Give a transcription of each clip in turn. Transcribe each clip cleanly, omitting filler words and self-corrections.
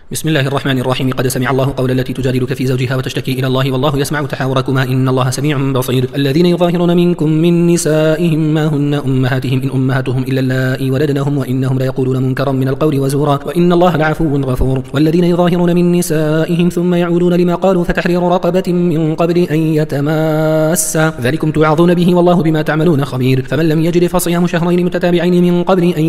بسم الله الرحمن الرحيم. قد سمع الله قول التي تجادلك في زوجها وتشتكي إلى الله والله يسمع تحاوركما إن الله سميع بصير. الذين يظاهرون منكم من نسائهم ما هن أمهاتهم إن أمهاتهم إلا اللائي ولدنهم وإنهم ليقولون منكرا من القول وزورا وإن الله لعفو غفور. والذين يظاهرون من نسائهم ثم يعودون لما قالوا فتحرير رقبة من قبل أن يتماسا ذلكم توعظون به والله بما تعملون خبير. فمن لم يجد فصيام شهرين متتابعين من قبل أن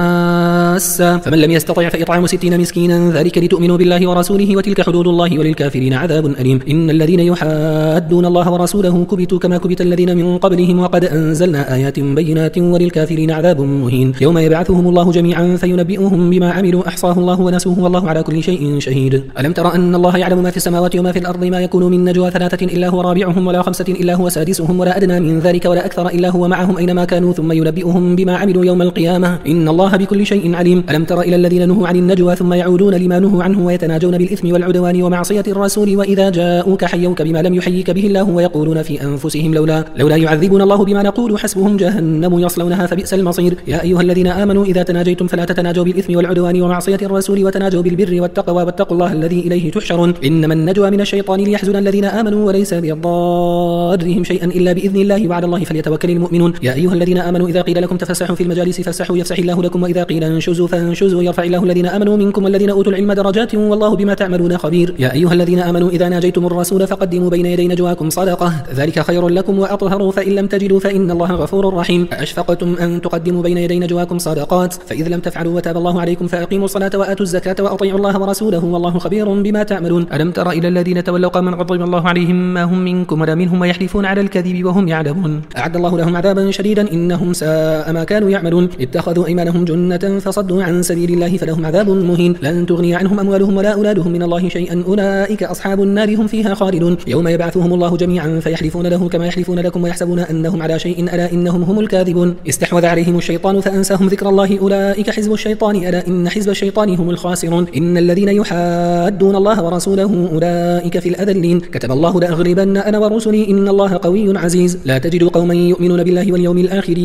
يتماسا فمن لم يستطع فإطعام 60 مسكينا ذلك لتؤمنوا بالله ورسوله وتلك حدود الله وللكافرين عذاب أليم. إن الذين يحادون الله ورسوله كبتوا كما كبت الذين من قبلهم وقد أنزلنا آيات بينات وللكافرين عذاب مهين. يوم يبعثهم الله جميعا فينبئهم بما عملوا أحصاه الله ونسوه والله على كل شيء شهيد. ألم تر أن الله يعلم ما في السماوات وما في الأرض ما يكون من نجوى 3 إلا هو رابعهم ولا 5 إلا هو سادسهم ولا أدنى من ذلك ولا أكثر إلا هو معهم أينما كانوا ثم ينبئهم بما عملوا يوم القيامة إن الله بكل شيء عليم. ألم تر إلى الذين نهوا عن النجوى ثم يعودون لما نهوا عنه ويتناجون بالإثم والعدوان ومعصية الرسول وإذا جاءوك حيوك بما لم يحيك به الله ويقولون في أنفسهم لولا يعذبون الله بما نقول حسبهم جهنم يصلونها فبئس المصير. يا أيها الذين آمنوا إذا تناجيتم فلا تتناجوا بالإثم والعدوان ومعصية الرسول وتناجوا بالبر والتقوى واتقوا الله الذي إليه تحشرون. إنما النجوى من الشيطان ليحزن الذين آمنوا وليس بضارهم شيئا إلا بإذن الله وعلى الله فليتوكل المؤمنون. يا أيها الذين آمنوا إذا قيل لكم تفسحوا في المجالس فافسحوا يفسح الله لكم وإذا قيل انشزوا فانشزوا يرفع الله الذين آمنوا منكم والذين أوتوا العلم درجات والله بما تعملون خبير. يا أيها الذين آمنوا إذا ناجيتم الرسول فقدموا بين يدي نجواكم صدقة ذلك خير لكم وأطهر فإن لم تجدوا فإن الله غفور رحيم. أأشفقتم أن تقدموا بين يدي نجواكم صدقات فإذ لم تفعلوا وتاب الله عليكم فأقيموا الصلاة وآتوا الزكاة وأطيعوا الله ورسوله والله خبير بما تعملون. ألم تر إلى الذين تولوا قوما غضب الله عليهم ما هم منكم ولا منهم ويحلفون على الكذب وهم يعلمون أعد الله لهم عذابا شديدا إنهم ساء ما كانوا يعملون. اتخذوا أيمانهم جنة فصدوا عن سبيل الله فلهم عذاب مهين لن تغني عنهم أموالهم ولا أولادهم من الله شيئا أولئك أصحاب النار هم فيها خالدون. يوم يبعثهم الله جميعا فيحلفون له كما يحلفون لكم ويحسبون أنهم على شيء ألا إنهم هم الكاذبون. استحوذ عليهم الشيطان فأنساهم ذكر الله أولئك حزب الشيطان ألا إن حزب الشيطان هم الخاسرون. إن الذين يحادون الله ورسوله أولئك في الأذلين. كتب الله لأغلبن أنا ورسلي إن الله قوي عزيز. لا تجد قوما يؤمنون بالله واليوم الآخر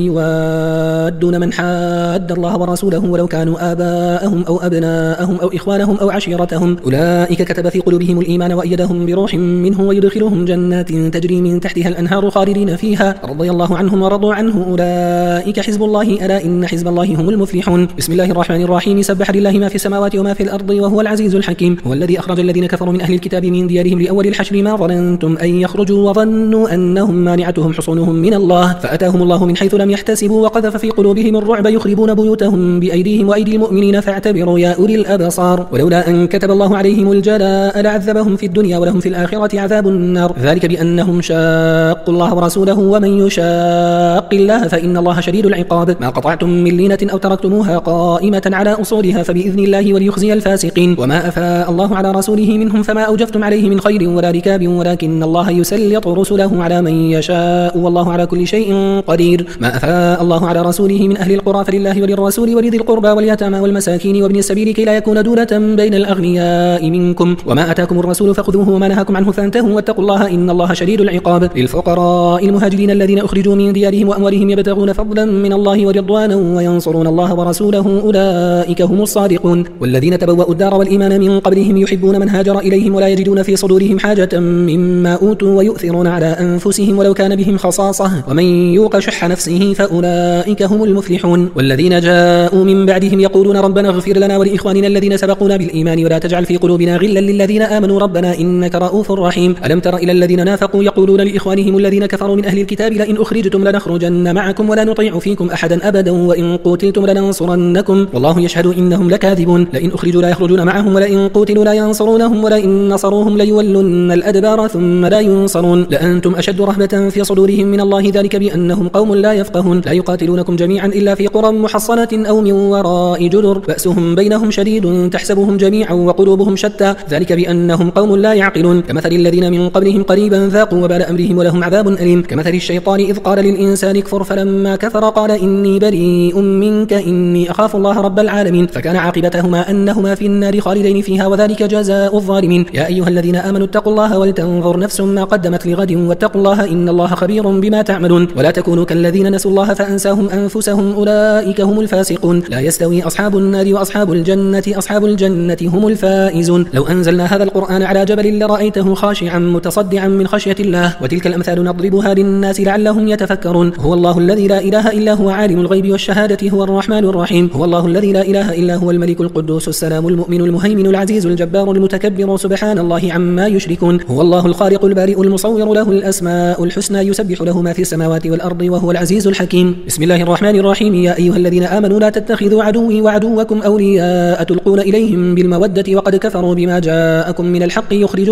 يوادون من حاد الله ورسوله ولو كانوا آباءهم أو أبناءهم أو إخوانهم أو عشيرتهم أولئك كتب في قلوبهم الإيمان وأيدهم بروح منه ويدخلهم جنات تجري من تحتها الأنهار خالدين فيها رضي الله عنهم ورضوا عنه أولئك حزب الله ألا إن حزب الله هم المفلحون. بسم الله الرحمن الرحيم. سبح لله ما في السماوات وما في الأرض وهو العزيز الحكيم. هو الذي أخرج الذين كفروا من أهل الكتاب من ديارهم لأول الحشر ما ظننتم أن يخرجوا وظنوا أنهم مانعتهم حصونهم من الله فأتاهم الله من حيث لم يحتسبوا وقذف في قلوبهم الرعب يخربون بيوتهم بأيديهم وأيدي المؤمنين فاعتبروا يا أولي الأبصار. ولولا أن كتب الله عليهم الجلاء لعذبهم في الدنيا ولهم في الآخرة عذاب النار ذلك بأنهم شاقوا الله ورسوله ومن يشاق الله فإن الله شديد العقاب. ما قطعتم من لينة أو تركتموها قائمة على أصولها فبإذن الله وليخزي الفاسقين. وما أفاء الله على رسوله منهم فما أوجفتم عليه من خير ولا ركاب ولكن الله يسلط رسله على من يشاء والله على كل شيء قدير. ما أفاء الله على رسوله من أهل القرى فلله وللرسول ولذي القربى واليتامى والمساكين وابن السبيل كي لا يكون دولة بين الأغنياء منكم. وما أتاكم الرسول فخذوه وما نهاكم عنه فانتهوا واتقوا الله إن الله شديد العقاب. للفقراء المهاجرين الذين أخرجوا من ديارهم وأموالهم يبتغون فضلا من الله ورضوانا وينصرون الله ورسوله أولئك هم الصادقون. والذين تبوأوا الدار والإيمان من قبلهم يحبون من هاجر إليهم ولا يجدون في صدورهم حاجة مما أوتوا ويؤثرون على أنفسهم ولو كان بهم خصاصة ومن يوق شح نفسه فأولئك هم المفلحون. والذين جاءوا من بعدهم يقولون ربنا اغفر لنا ولإخواننا الذين سبقونا بالإيمان ولا تجعل في قلوبنا غلا للذين آمنوا ربنا إنك رؤوف رحيم. ألم تر إلى الذين نافقوا يقولون لإخوانهم الذين كفروا من أهل الكتاب لئن أخرجتم لنخرجن معكم ولا نطيع فيكم أحدا أبدا وإن قتلتم لننصرنكم والله يشهد إنهم لكاذبون. لئن أخرجوا لا يخرجون معهم ولئن قتلوا لا ينصرونهم ولئن نصروهم ليولن الأدبار ثم لا ينصرون لأنتم أشد رهبة في صدورهم من الله ذلك بأنهم قوم لا يفقهون. لا يقاتلونكم جميعا إلا في قرى محصنة أو من وراء جدر بأسهم بينهم شديد تحسبهم جميعا وقلوبهم شتى ذلك بأنهم قوم لا يعقلون. كمثل الذين من قبلهم قريبا ذاقوا وبال أمرهم ولهم عذاب أليم. كمثل الشيطان إذ قال للإنسان اكفر فلما كفر قال إني بريء منك إني أخاف الله رب العالمين فكان عاقبتهما أنهما في النار خالدين فيها وذلك جزاء الظالمين. يا أيها الذين آمنوا اتقوا الله ولتنظر نفس ما قدمت لغد واتقوا الله إن الله خبير بما تعملون. ولا تكونوا كالذين نسوا الله فأنساهم أنفسهم أولئك هم الفاسقون. لا يستوي أصحاب النار وأصحاب الجنة الجنة هم الفائزون. لو أنزلنا هذا القرآن على جبل لرأيته خاشعا متصدعا من خشية الله. وتلك الأمثال نضربها للناس لعلهم يتفكرون. هو الله الذي لا إله إلا هو عالم الغيب والشهادة هو الرحمن الرحيم. هو الله الذي لا إله إلا هو الملك القدوس السلام المؤمن المهيمن العزيز الجبار المتكبر سبحان الله عما يشركون. هو الله الخالق البارئ المصور له الأسماء الحسنى يسبح له ما في السماوات والأرض وهو العزيز الحكيم. بسم الله الرحمن الرحيم. يا أيها الذين آمنوا لا تتخذوا عدوي وعدوكم أولياء تلقون إليهم بالمودة وقد كفروا بما جاءكم من الحق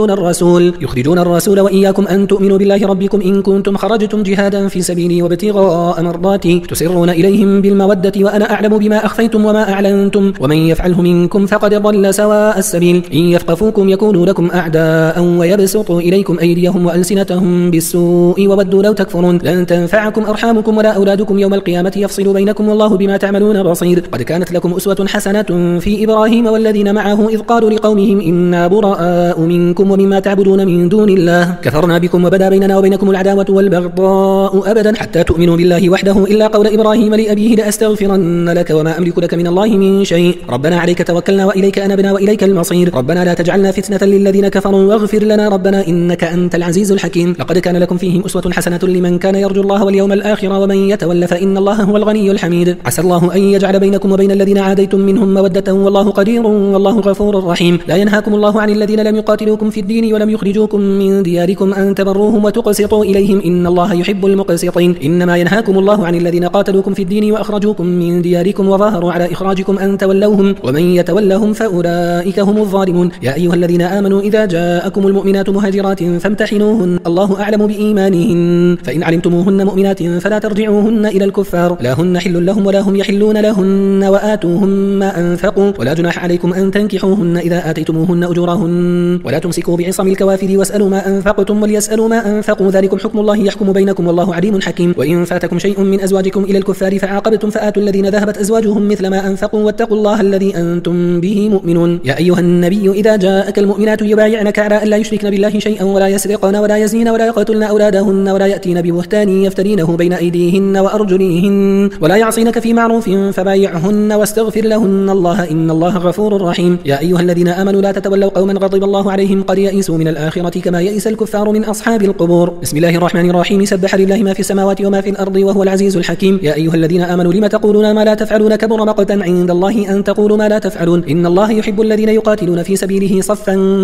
يخرجون الرسول وإياكم أن تؤمنوا بالله ربكم إن كنتم خرجتم جهادا في سبيلي وابتغاء مرضاتي تسرون إليهم بالمودة وأنا أعلم بما أخفيتم وما أعلنتم ومن يفعله منكم فقد ضل سواء السبيل. إن يثقفوكم يكونوا لكم أعداء ويبسطوا إليكم أيديهم وألسنتهم بالسوء وودوا لو تكفرون. لن تنفعكم أرحامكم ولا أولادكم يوم القيامة يفصل بينكم والله بما تعملون بصير. قد كانت لكم أسوة حسنة في إبراهيم والذين معه إذ قالوا لقومهم إنا براء منكم ومما تعبدون من دون الله كفرنا بكم وبدا بيننا وبينكم العداوة والبغضاء أبدا حتى تؤمنوا بالله وحده إلا قول إبراهيم لأبيه لأستغفرن لك وما أملك لك من الله من شيء ربنا عليك توكلنا وإليك أنبنا وإليك المصير. ربنا لا تجعلنا فتنة للذين كفروا واغفر لنا ربنا إنك أنت العزيز الحكيم. لقد كان لكم فيهم أسوة حسنة لمن كان يرجو الله واليوم الآخر ومن يتول فإن الله هو الغني الحميد. عسى الله أن يجعل بينكم وبين الذين عاديتم منهم مودة والله قدير والله غفور رحيم. لا ينهاكم الله عن الذين لم يقاتلوكم في الدين ولم يخرجوكم من دياركم أن تبروهم وتقسطوا إليهم إن الله يحب المقسطين. إنما ينهاكم الله عن الذين قاتلوكم في الدين وأخرجوكم من دياركم وظاهروا على إخراجكم أن تولوهم ومن يتولهم فأولئك هم الظالمون. يا أيها الذين آمنوا إذا جاءكم المؤمنات مهاجرات فامتحنوهن الله أعلم بإيمانهن فإن علمتموهن مؤمنات فلا ترجعوهن إلى الكفار لا هن حل لهم ولا هم يحلون لهن وآتوهم ما أنفقوا ولا جناح عليكم أن تنكحوهن إذا آتيتموهن أجورهن ولا تمسكوا بعصم الكوافر واسألوا ما أنفقتم وليسألوا ما أنفقوا ذلكم حكم الله يحكم بينكم والله عليم حكيم. وإن فاتكم شيء من أزواجكم إلى الكفار فعاقبتم فآتوا الذين ذهبت أزواجهم مثل ما أنفقوا واتقوا الله الذي أنتم به مؤمنون. يا أيها النبي إذا جاءك المؤمنات يبايعنك على أن لا يشركن بالله شيئا ولا يسرقن ولا يزنين ولا يقتلن أولادهن ولا يأتين ببهتان يفترينه بين أيديهن وأرجلهن ولا يعصينك في معروف فبايعهن واستغفر لهن الله إن الله غفور رحيم. يا أيها الذين آمنوا لا تتولوا قوما غضب الله عليهم قد يئسوا من الآخرة كما يئس الكفار من أصحاب القبور. بسم الله الرحمن الرحيم. سبح لله ما في السماوات وما في الأرض وهو العزيز الحكيم. يا أيها الذين آمنوا لم تقولون ما لا تفعلون كبر مقتا عند الله أن تقولوا ما لا تفعلون إن الله يحب الذين يقاتلون في سبيله صفا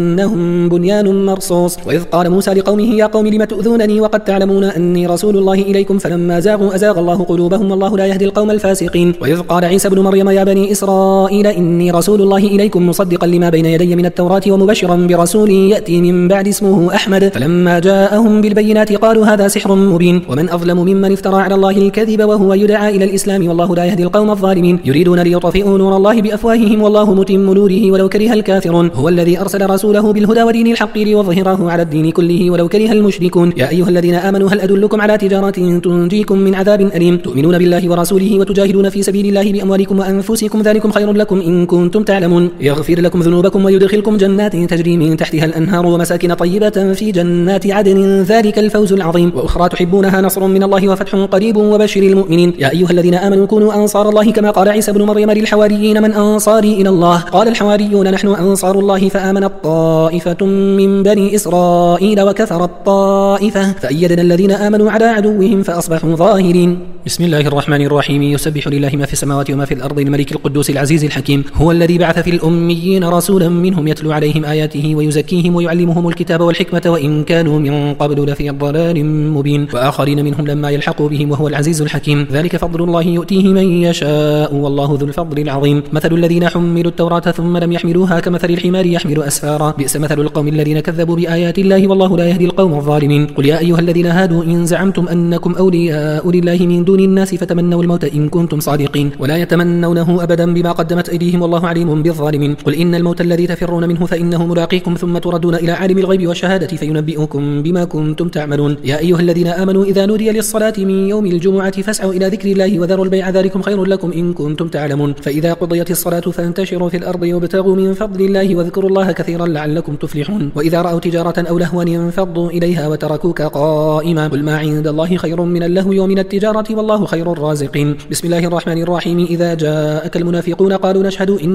كأنهم بنيان مرصوص. وإذ قال موسى لقومه يا قوم لم تؤذونني وقد تعلمون أني رسول الله إليكم فلما زاغوا أزاغ الله قلوبهم والله لا يهدي القوم الفاسقين. وإذ قال عيسى ابن مريم يا بني إسرائيل إني رسول الله إليكم مصدقا لما بين يدي من التوراة ومبشرا برسول يأتي من بعد اسمه أحمد فلما جاءهم بالبينات قالوا هذا سحر مبين ومن أظلم ممن افترى على الله الكذب وهو يدعى إلى الإسلام والله لا يهدي القوم الظالمين. يريدون ليطفئوا نور الله بأفواههم والله متم نوره ولو كره الكافرون. هو الذي أرسل رسوله بالهدى ودين الحق ليظهره على الدين كله ولو كره المشركون. يا أيها الذين آمنوا هل أدلكم على تجارة تنجيكم من عذاب أليم تؤمنون بالله ورسوله وتجاهدون في سبيل الله بأموالكم وأنفسكم ذلكم خير لكم إن كنتم تعلمون. يغفر لكم ذنوبكم ويدخلكم جنات تجري من تحتها الأنهار ومساكن طيبة في جنات عدن ذلك الفوز العظيم. وأخرى تحبونها نصر من الله وفتح قريب وبشر المؤمنين. يا أيها الذين آمنوا كونوا أنصار الله كما قال عيسى ابن مريم للحواريين من أنصاري إلى الله قال الحواريون نحن أنصار الله فآمنت طائفة من بني إسرائيل وكفرت طائفة فأيدنا الذين آمنوا على عدوهم فأصبحوا ظاهرين. بسم الله الرحمن الرحيم. يسبح لله ما في السماوات وما في الأرض الملك القدوس العزيز الحكيم. هو الذي بعث في الأميين رسولا منهم يتلو عليهم آياته ويزكيهم ويعلمهم الكتاب والحكمة وإن كانوا من قبل لفي ضلال مبين وآخرين منهم لما يلحقوا بهم وهو العزيز الحكيم. ذلك فضل الله يؤتيه من يشاء والله ذو الفضل العظيم. مثل الذين حملوا التوراة ثم لم يحملوها كمثل الحمار يحمل أسفارا بئس مثل القوم الذين كذبوا بآيات الله والله لا يهدي القوم الظالمين. قل يا أيها الذين هادوا إن زعمتم أنكم أولياء لله من دون الناس فتمنوا الموت إن كنتم صادقين ولا يتمنونه أبدا بما قدمت أيديهم والله عليم بالظالمين. قل إن الموت الذي تفرون منه فإنه ملاقيكم ثم تردون إلى عالم الغيب والشهادة فينبئكم بما كنتم تعملون. يا أيها الذين آمنوا إذا نودي للصلاة من يوم الجمعة فاسعوا إلى ذكر الله وذروا البيع ذلكم خير لكم إن كنتم تعلمون. فإذا قضيت الصلاة فانتشروا في الأرض وابتغوا من فضل الله واذكروا الله كثيرا لعلكم تفلحون. وإذا رأوا تجارة أو لهوا انفضوا إليها وتركوك قائما قل ما عند الله خير من اللهو ومن التجارة والله خير الرازقين. بسم الله الرحمن الرحيم. إذا جاءك المنافقون قالوا نشهد إنك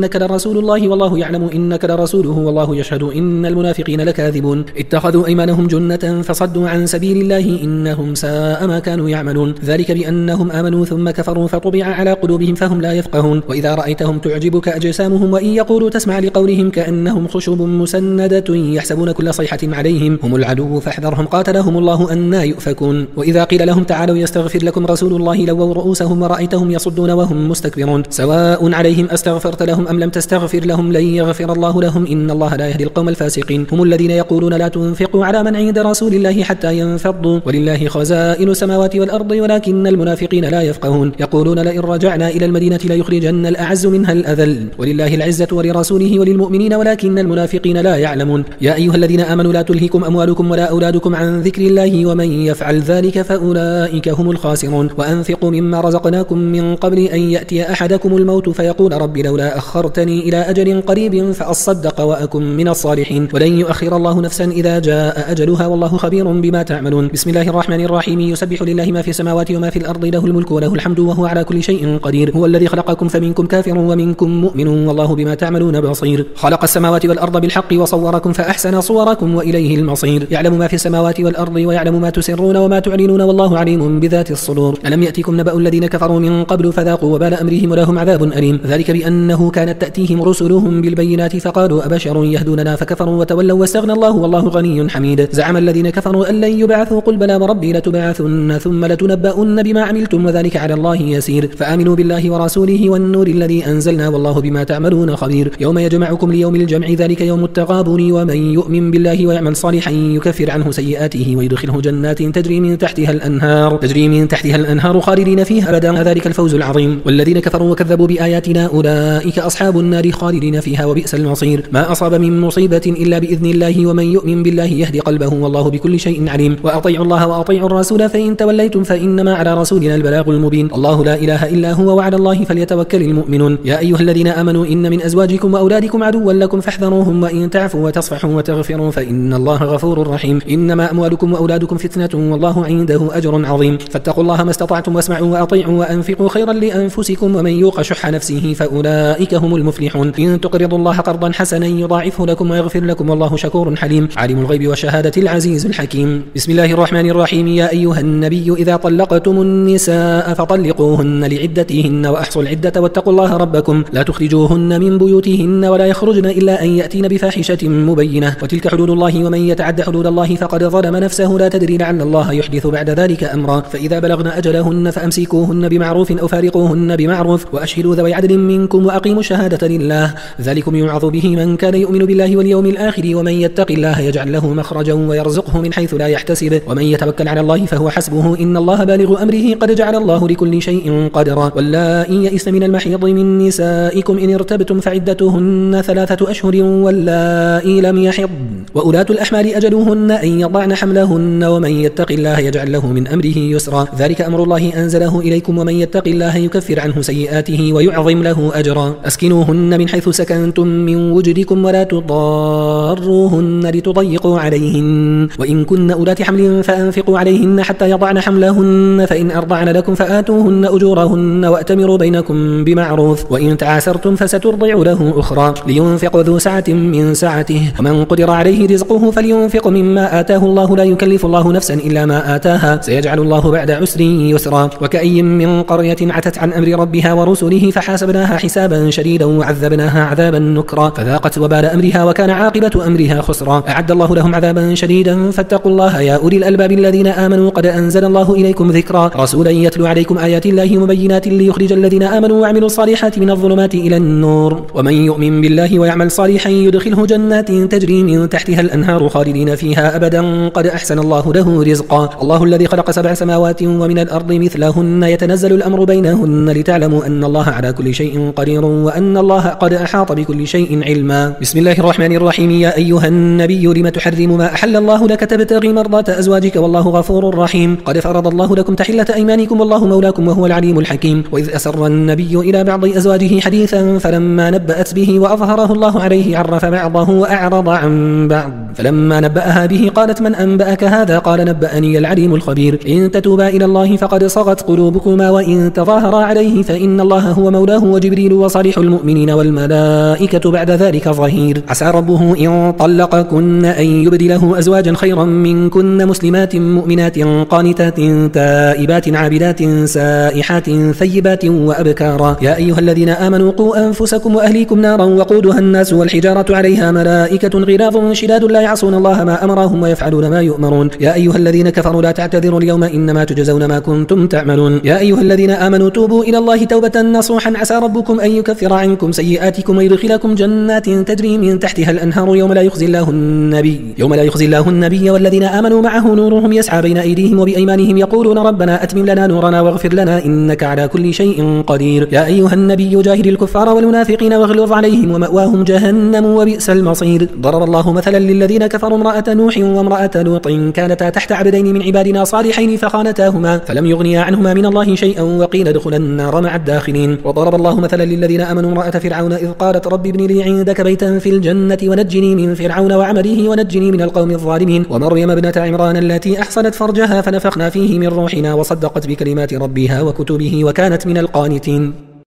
إنك لرسول الله والله يعلم إنك لرسوله والله يشهد إن المنافقين لكاذبون اتخذوا أيمانهم جنة فصدوا عن سبيل الله إنهم ساء ما كانوا يعملون ذلك بأنهم آمنوا ثم كفروا فطبع على قلوبهم فهم لا يفقهون وإذا رأيتهم تعجبك أجسامهم وإن يقولوا تسمع لقولهم كأنهم خشب مسندة يحسبون كل صيحة عليهم هم العدو فاحذرهم قاتلهم الله أنى يؤفكون وإذا قيل لهم تعالوا يستغفر لكم رسول الله لووا رؤوسهم ورأيتهم يصدون وهم مستكبرون سواء عليهم أستغفرت لهم أم لم تستغفر لهم لن يغفر الله لهم إن الله لا يهدي القوم الفاسقين هم الذين يقولون لا تنفقوا على من عند رسول الله حتى ينفضوا ولله خزائن السماوات والأرض ولكن المنافقين لا يفقهون يقولون لئن رجعنا إلى المدينة ليخرجن الأعز منها الأذل ولله العزة ولرسوله وللمؤمنين ولكن المنافقين لا يعلمون يا أيها الذين آمنوا لا تلهكم أموالكم ولا أولادكم عن ذكر الله ومن يفعل ذلك فأولئك هم الخاسرون وأنفقوا مما رزقناكم من قبل أن يأتي أحدكم الموت فيقول رب لولا أخرتني إلى أجل قريب فأصدق وأكن من الصالحين ولن يؤخر الله نفسا إذا جاء أجلها والله خبير بما تعملون بسم الله الرحمن الرحيم يسبح لله ما في السماوات وما في الأرض له الملك وله الحمد وهو على كل شيء قدير هو الذي خلقكم فمنكم كافر ومنكم مؤمن والله بما تعملون بصير خلق السماوات والأرض بالحق وصوركم فأحسن صوركم وإليه المصير يعلم ما في السماوات والأرض ويعلم ما تسرون وما تعلنون والله عليم بذات الصدور ألم يأتكم نبأ الذين كفروا من قبل فذاقوا وبال أمرهم ولهم عذاب أليم ذلك بأنه كانت تأتيهم رسلهم بالبينات فقالوا أبشر يهدوننا فكفروا وتولوا واستغنى الله والله غني حميد زعم الذين كفروا أن لن يبعثوا قل بلى وربي لتبعثن ثم لتنبؤن بما عملتم وذلك على الله يسير فآمنوا بالله ورسوله والنور الذي أنزلنا والله بما تعملون خبير يوم يجمعكم ليوم الجمع ذلك يوم التغابن ومن يؤمن بالله ويعمل صالحا يكفر عنه سيئاته ويدخله جنات تجري من تحتها الأنهار خالدين فيها أبدا ذلك الفوز العظيم والذين كفروا وكذبوا بآياتنا أولئك أصحاب النار خالدين فيها وبئس المصير ما أصاب من مصيبة إلا بإذن الله ومن يؤمن بالله يهدي قلبه والله بكل شيء عليم وأطيعوا الله وأطيعوا الرسول فإن توليتم فإنما على رسولنا البلاغ المبين الله لا إله إلا هو وعلى الله فليتوكل المؤمنون يا أيها الذين آمنوا إن من أزواجكم وأولادكم عدوا لكم فاحذروهم وإن تعفوا وتصفحوا وتغفروا فإن الله غفور رحيم إنما أموالكم وأولادكم فتنة والله عنده أجر عظيم فاتقوا الله ما استطعتم واسمعوا وأطيعوا وأنفقوا خيرا لأنفسكم ومن يوق شح نفسه فأولئك هم المفلحون إن تقرضوا الله قرضا حسنا يضاعفه لكم ويغفر لكم والله شكور حليم عالم الغيب والشهادة العزيز الحكيم بسم الله الرحمن الرحيم يا أيها النبي إذا طلقتم النساء فطلقوهن لعدتهن وأحصوا العدة واتقوا الله ربكم لا تخرجوهن من بيوتهن ولا يخرجن إلا أن يأتين بفاحشة مبينة وتلك حدود الله ومن يتعد حدود الله فقد ظلم نفسه لا تدري لعل الله يحدث بعد ذلك أمرا فإذا بلغن أجلهن فأمسكوهن بمعروف أو فارقوهن بمعروف وأشهدوا ذوي عدل منكم وأقيموا الشهادة لله ذلكم يوعظ به من كان يؤمن بالله واليوم الآخر ومن يتق الله يجعل له مخرجا ويرزقه من حيث لا يحتسب ومن يتوكل على الله فهو حسبه إن الله بالغ أمره قد جعل الله لكل شيء قدرا واللائي يئسن من المحيض من نسائكم إن ارتبتم فعدتهن 3 أشهر واللائي لم يحض وأولاة الأحمال أجلهن أن يضعن حملهن ومن يتق الله يجعل له من أمره يسرا ذلك أمر الله أنزله إليكم ومن يتق الله يكفر عنه سيئاته ويعظم له أجرا أسكنوهن من حيث سكنتم من وجدكم ولا تضاروهن لتضيقوا عليهن وإن كن أولات حمل فأنفقوا عليهن حتى يضعن حملهن فإن أرضعن لكم فآتوهن أجورهن وأتمروا بينكم بمعروف وإن تعاسرتم فسترضع له أخرى لينفق ذو سعة من سعته ومن قدر عليه رزقه فلينفق مما آتاه الله لا يكلف الله نفسا إلا ما آتاها سيجعل الله بعد عسر يسرا وكأي من قرية عتت عن أمر ربها ورسله فحاسبناها حسابا شديدا وعذبناها عذابا نكرا فذاقت وبال أمرها وكان عاقبة أمرها خسرا أعد الله لهم عذابا شديدا فاتقوا الله يا أولي الألباب الذين آمنوا قد أنزل الله إليكم ذكرا رسولا يتلو عليكم آيات الله مبينات ليخرج الذين آمنوا وعملوا الصالحات من الظلمات إلى النور ومن يؤمن بالله ويعمل صالحا يدخله جنات تجري من تحتها الأنهار خالدين فيها أبدا قد أحسن الله له رزقا الله الذي خلق 7 سماوات ومن الأرض مثلهن يتنزل الأمر بينهن لتعلموا أن الله على كل شيء قدير وأن الله قد أحاط بكل شيء علما بسم الله الرحمن الرحيم يا أيها النبي لم تحرم ما أحل الله لك تبتغي مرضات أزواجك والله غفور رحيم قد فرض الله لكم تحلة أيمانكم والله مولاكم وهو العليم الحكيم وإذ أسر النبي إلى بعض أزواجه حديثا فلما نبأت به وأظهره الله عليه عرف بعضه وأعرض عن بعض فلما نبأها به قالت من أنبأك هذا قال نبأني العليم الخبير إن تتوبا إلى الله فقد صغت قلوبكما وإن تظاهرا عليه فإن الله هو مولاه وجبريل وصالح المؤمنين والملائكة بعد ذلك ظهير. عسى ربه إن طلقكن أن يبدله أزواجا خيرا منكن مسلمات مؤمنات قانتات تائبات عابدات سائحات ثيبات وأبكارا. يا أيها الذين آمنوا قوا أنفسكم وأهليكم نارا وقودها الناس والحجارة عليها ملائكة غلاظ شداد لا يعصون الله ما أمرهم ويفعلون ما يؤمرون. يا أيها الذين كفروا لا تعتذروا اليوم إنما تجزون ما كنتم تعملون. يا أيها الذين آمنوا توبوا إلى الله توبة نصوحا عسى ربكم أن يكفر عنكم سيئاتكم ويدخلكم جنات تجري من تحتها الأنهار يوم لا يخزي الله النبي والذين آمنوا معه نورهم يسعى بين أيديهم وبأيمانهم يقولون ربنا أتمم لنا نورنا واغفر لنا إنك على كل شيء قدير. يا أيها النبي جاهد الكفار والمنافقين واغلظ عليهم ومأواهم جهنم وبئس المصير. ضرب الله مثلا للذين كفروا امرأة نوح وامرأة لوط كانتا تحت عبدين من عبادنا صالحين فخانتاهما فلم يغنيا عنهما من الله شيئا وقيل ادخلا النار مع الداخلين. وضرب الله مثلا للذين آمنوا امرأة فرعون إذ قالت رب ابن لي عندك بيتا في الجنة ونجني من فرعون وعمله ونجني من القوم الظالمين. ومريم ابنة عمران التي أحصنت فرجها فنفخنا فيه من روحنا وصدقت بكلمات ربها وكتبه وكانت من القانتين.